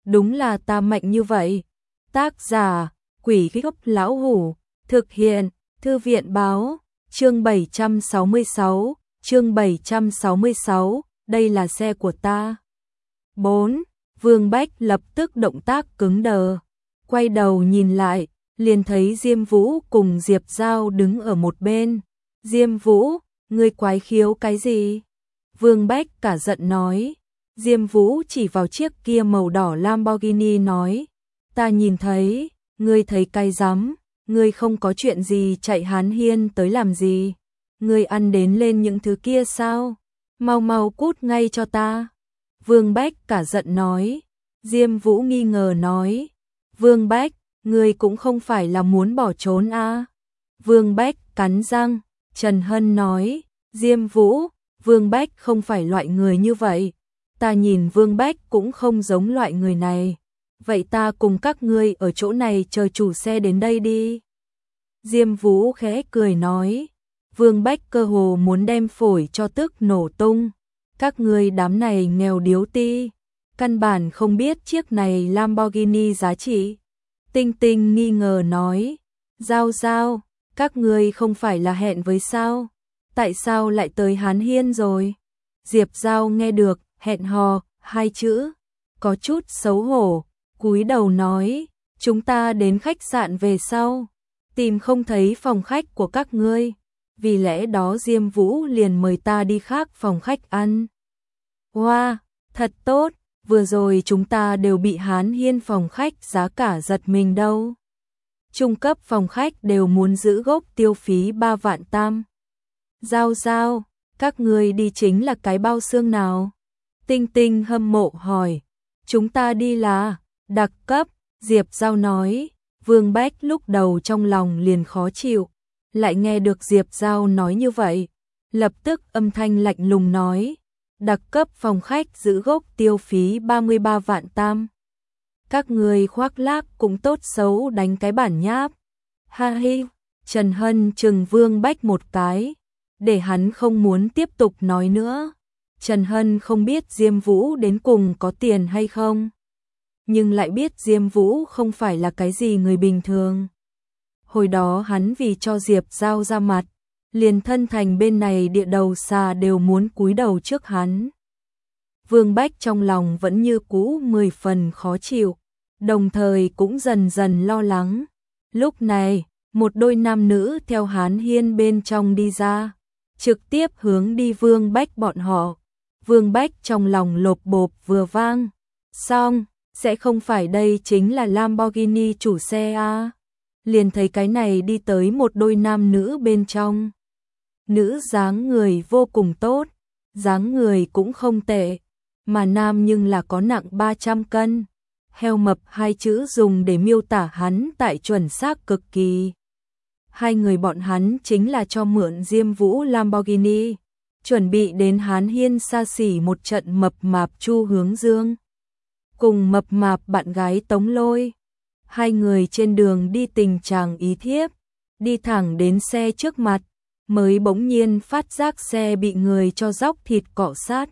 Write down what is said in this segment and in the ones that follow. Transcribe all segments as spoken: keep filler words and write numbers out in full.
đúng là ta mạnh như vậy. Tác giả, Quỷ Gốc Lão Hủ, thực hiện, Thư viện báo, chương bảy trăm sáu mươi sáu, chương bảy trăm sáu mươi sáu, đây là xe của ta. bốn. Vương Bách lập tức động tác cứng đờ, quay đầu nhìn lại, liền thấy Diêm Vũ cùng Diệp Giao đứng ở một bên. Diêm Vũ, ngươi quái khiếu cái gì? Vương Bách cả giận nói. Diêm Vũ chỉ vào chiếc kia màu đỏ Lamborghini nói, ta nhìn thấy, ngươi thấy cái rắm, ngươi không có chuyện gì chạy Hán Hiên tới làm gì? Ngươi ăn đến lên những thứ kia sao? Mau mau cút ngay cho ta. Vương Bách cả giận nói. Diêm Vũ nghi ngờ nói, Vương Bách, ngươi cũng không phải là muốn bỏ trốn à? Vương Bách cắn răng. Trần Hân nói, Diêm Vũ, Vương Bách không phải loại người như vậy. Ta nhìn Vương Bách cũng không giống loại người này. Vậy ta cùng các ngươi ở chỗ này chờ chủ xe đến đây đi. Diêm Vũ khẽ cười nói, Vương Bách cơ hồ muốn đem phổi cho tức nổ tung. Các ngươi đám này nghèo điếu ti, căn bản không biết chiếc này Lamborghini giá trị. Tinh Tinh nghi ngờ nói, Giao Giao, các ngươi không phải là hẹn với sao? Tại sao lại tới Hán Hiên rồi? Diệp Giao nghe được hẹn hò hai chữ, có chút xấu hổ, cúi đầu nói, chúng ta đến khách sạn về sau, tìm không thấy phòng khách của các ngươi, vì lẽ đó Diêm Vũ liền mời ta đi khác phòng khách ăn. Wow, thật tốt, vừa rồi chúng ta đều bị Hán Hiên phòng khách giá cả giật mình đâu. Trung cấp phòng khách đều muốn giữ gốc tiêu phí ba vạn tam. Giao Giao, các ngươi đi chính là cái bao xương nào? Tinh Tinh hâm mộ hỏi. Chúng ta đi là đặc cấp, Diệp Giao nói. Vương Bách lúc đầu trong lòng liền khó chịu, lại nghe được Diệp Giao nói như vậy, lập tức âm thanh lạnh lùng nói, đặc cấp phòng khách giữ gốc tiêu phí ba mươi ba vạn tam. Các người khoác lác cũng tốt xấu đánh cái bản nháp. Ha hi, Trần Hân trừng Vương Bách một cái, để hắn không muốn tiếp tục nói nữa. Trần Hân không biết Diêm Vũ đến cùng có tiền hay không, nhưng lại biết Diêm Vũ không phải là cái gì người bình thường. Hồi đó hắn vì cho Diệp Giao ra mặt, liền thân thành bên này địa đầu xà đều muốn cúi đầu trước hắn. Vương Bách trong lòng vẫn như cũ mười phần khó chịu, đồng thời cũng dần dần lo lắng. Lúc này, một đôi nam nữ theo Hán Hiên bên trong đi ra, trực tiếp hướng đi Vương Bách bọn họ. Vương Bách trong lòng lộp bộp vừa vang, xong, sẽ không phải đây chính là Lamborghini chủ xe à? Liền thấy cái này đi tới một đôi nam nữ bên trong. Nữ dáng người vô cùng tốt, dáng người cũng không tệ, mà nam nhưng là có nặng ba trăm cân. Heo mập hai chữ dùng để miêu tả hắn tại chuẩn xác cực kỳ. Hai người bọn hắn chính là cho mượn Diêm Vũ Lamborghini, chuẩn bị đến Hán Hiên xa xỉ một trận mập mạp Chu Hướng Dương cùng mập mạp bạn gái Tống Lôi. Hai người trên đường đi tình trạng ý thiếp, đi thẳng đến xe trước mặt, mới bỗng nhiên phát giác xe bị người cho dóc thịt cọ sát.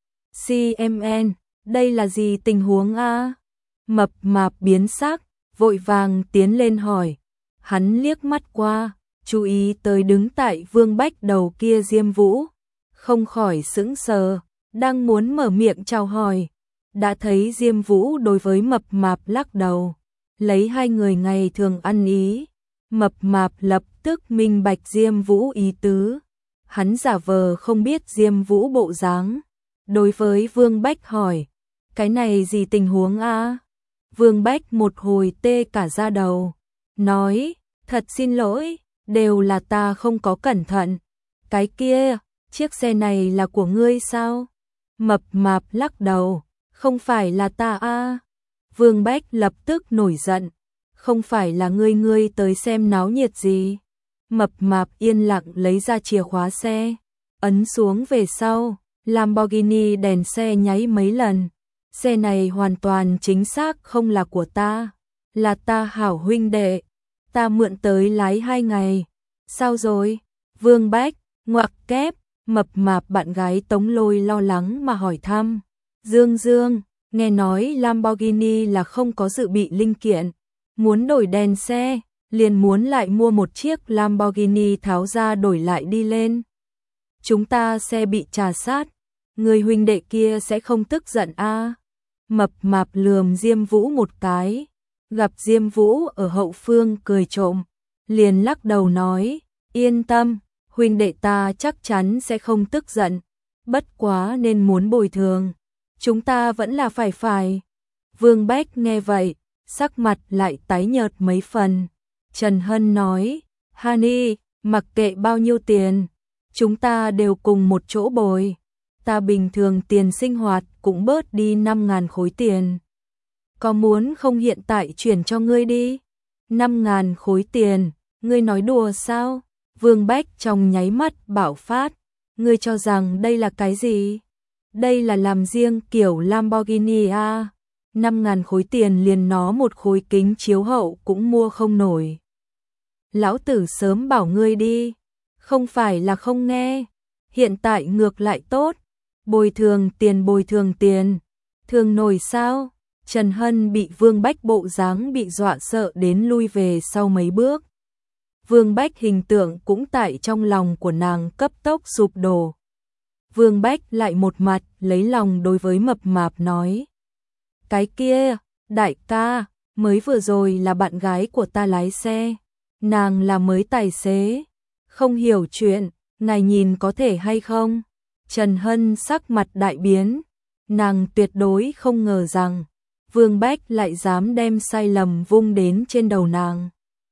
xê em en, đây là gì tình huống a? Mập mạp biến sắc, vội vàng tiến lên hỏi. Hắn liếc mắt qua, chú ý tới đứng tại Vương Bách đầu kia Diêm Vũ, không khỏi sững sờ, đang muốn mở miệng chào hỏi, đã thấy Diêm Vũ đối với mập mạp lắc đầu, lấy hai người ngày thường ăn ý. Mập mạp lập tức minh bạch Diêm Vũ ý tứ, hắn giả vờ không biết Diêm Vũ bộ dáng, đối với Vương Bách hỏi, cái này gì tình huống a? Vương Bách một hồi tê cả da đầu, nói, thật xin lỗi, đều là ta không có cẩn thận. Cái kia, chiếc xe này là của ngươi sao? Mập mạp lắc đầu, không phải là ta a. Vương Bách lập tức nổi giận, không phải là ngươi ngươi tới xem náo nhiệt gì. Mập mạp yên lặng lấy ra chìa khóa xe, ấn xuống về sau, Lamborghini đèn xe nháy mấy lần. Xe này hoàn toàn chính xác không là của ta, là ta hảo huynh đệ, ta mượn tới lái hai ngày. Sao rồi? Vương Bách, ngoặc kép, mập mạp bạn gái Tống Lôi lo lắng mà hỏi thăm. Dương Dương, Nghe nói Lamborghini là không có dự bị linh kiện, muốn đổi đèn xe, liền muốn lại mua một chiếc Lamborghini tháo ra đổi lại đi lên. Chúng ta xe bị trà sát, người huynh đệ kia sẽ không tức giận a? À? Mập mạp lườm Diêm Vũ một cái, gặp Diêm Vũ ở hậu phương cười trộm, liền lắc đầu nói, yên tâm, huynh đệ ta chắc chắn sẽ không tức giận, bất quá nên muốn bồi thường, chúng ta vẫn là phải phải. Vương Bách nghe vậy, sắc mặt lại tái nhợt mấy phần. Trần Hân nói, Hani, mặc kệ bao nhiêu tiền, chúng ta đều cùng một chỗ bồi. Ta bình thường tiền sinh hoạt cũng bớt đi năm ngàn khối tiền. Có muốn không hiện tại chuyển cho ngươi đi? năm ngàn khối tiền, ngươi nói đùa sao? Vương Bách trong nháy mắt bạo phát. Ngươi cho rằng đây là cái gì? Đây là làm riêng kiểu Lamborghini à? năm ngàn khối tiền liền nó một khối kính chiếu hậu cũng mua không nổi. Lão tử sớm bảo ngươi đi, không phải là không nghe, hiện tại ngược lại tốt, bồi thường tiền bồi thường tiền, thường nổi sao? Trần Hân bị Vương Bách bộ dáng bị dọa sợ đến lui về sau mấy bước. Vương Bách hình tượng cũng tại trong lòng của nàng cấp tốc sụp đổ. Vương Bách lại một mặt lấy lòng đối với mập mạp nói. Cái kia, đại ca, mới vừa rồi là bạn gái của ta lái xe, nàng là mới tài xế, không hiểu chuyện, ngài nhìn có thể hay không? Trần Hân sắc mặt đại biến, nàng tuyệt đối không ngờ rằng Vương Bách lại dám đem sai lầm vung đến trên đầu nàng.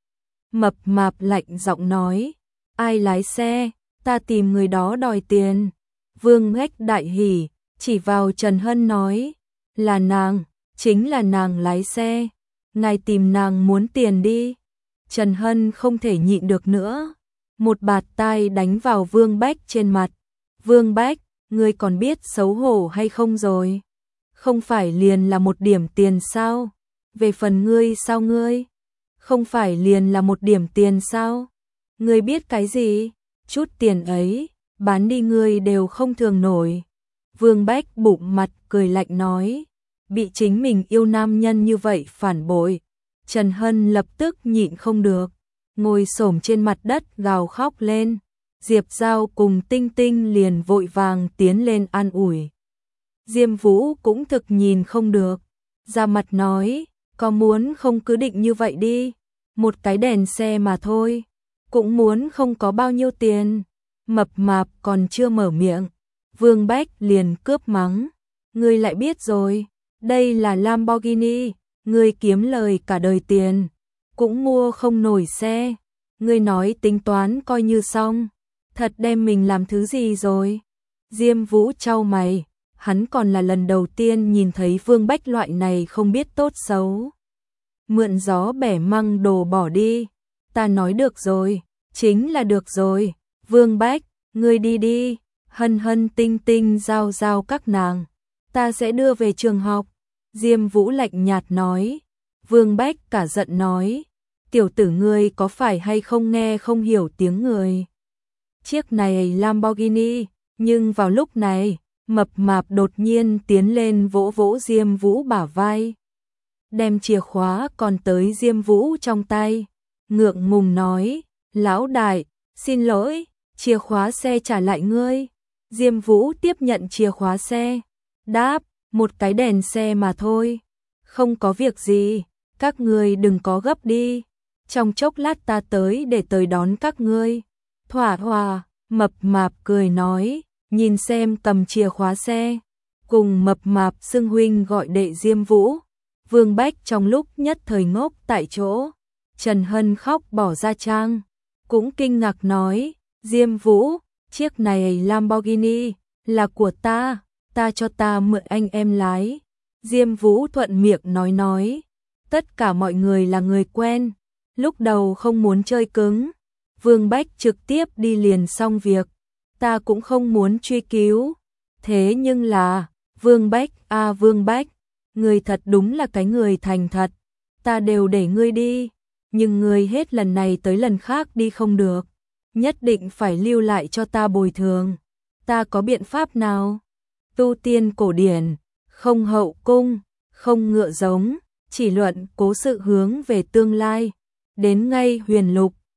Mập mạp lạnh giọng nói, ai lái xe, ta tìm người đó đòi tiền. Vương Bách đại hỉ, chỉ vào Trần Hân nói, là nàng, chính là nàng lái xe, ngài tìm nàng muốn tiền đi. Trần Hân không thể nhịn được nữa, một bạt tai đánh vào Vương Bách trên mặt. Vương Bách, ngươi còn biết xấu hổ hay không rồi? Không phải liền là một điểm tiền sao? Về phần ngươi sao ngươi? Không phải liền là một điểm tiền sao? Ngươi biết cái gì? Chút tiền ấy, bán đi ngươi đều không thường nổi. Vương Bách bụng mặt cười lạnh nói, bị chính mình yêu nam nhân như vậy phản bội. Trần Hân lập tức nhịn không được, ngồi xổm trên mặt đất gào khóc lên. Diệp Giao cùng Tinh Tinh liền vội vàng tiến lên an ủi. Diêm Vũ cũng thực nhìn không được, ra mặt nói, có muốn không cứ định như vậy đi, một cái đèn xe mà thôi, cũng muốn không có bao nhiêu tiền. Mập mạp còn chưa mở miệng, Vương Bách liền cướp mắng, ngươi lại biết rồi, đây là Lamborghini, ngươi kiếm lời cả đời tiền, cũng mua không nổi xe, ngươi nói tính toán coi như xong, thật đem mình làm thứ gì rồi? Diêm Vũ chau mày, hắn còn là lần đầu tiên nhìn thấy Vương Bách loại này không biết tốt xấu. Mượn gió bẻ măng đồ bỏ đi, ta nói được rồi, chính là được rồi, Vương Bách, ngươi đi đi, Hân Hân Tinh Tinh Giao Giao các nàng, ta sẽ đưa về trường học. Diêm Vũ lạnh nhạt nói. Vương Bách cả giận nói, tiểu tử ngươi có phải hay không nghe không hiểu tiếng người? Chiếc này Lamborghini, nhưng vào lúc này, mập mạp đột nhiên tiến lên vỗ vỗ Diêm Vũ bả vai, đem chìa khóa còn tới Diêm Vũ trong tay, ngượng ngùng nói, lão đại, xin lỗi, chìa khóa xe trả lại ngươi. Diêm Vũ tiếp nhận chìa khóa xe, đáp, một cái đèn xe mà thôi, không có việc gì, các ngươi đừng có gấp đi, trong chốc lát ta tới để tới đón các ngươi. Thỏa hòa, mập mạp cười nói, nhìn xem cầm chìa khóa xe, cùng mập mạp xưng huynh gọi đệ Diêm Vũ. Vương Bách trong lúc nhất thời ngốc tại chỗ, Trần Hân khóc bỏ ra trang, cũng kinh ngạc nói, Diêm Vũ, chiếc này Lamborghini là của ta, ta cho ta mượn anh em lái. Diêm Vũ thuận miệng nói nói, tất cả mọi người là người quen, lúc đầu không muốn chơi cứng, Vương Bách trực tiếp đi liền xong việc, ta cũng không muốn truy cứu, thế nhưng là, Vương Bách, a à, Vương Bách, người thật đúng là cái người thành thật, ta đều để ngươi đi, nhưng ngươi hết lần này tới lần khác đi không được, nhất định phải lưu lại cho ta bồi thường, ta có biện pháp nào? Tu tiên cổ điển, không hậu cung, không ngựa giống, chỉ luận cố sự hướng về tương lai. Đến ngay huyền lục,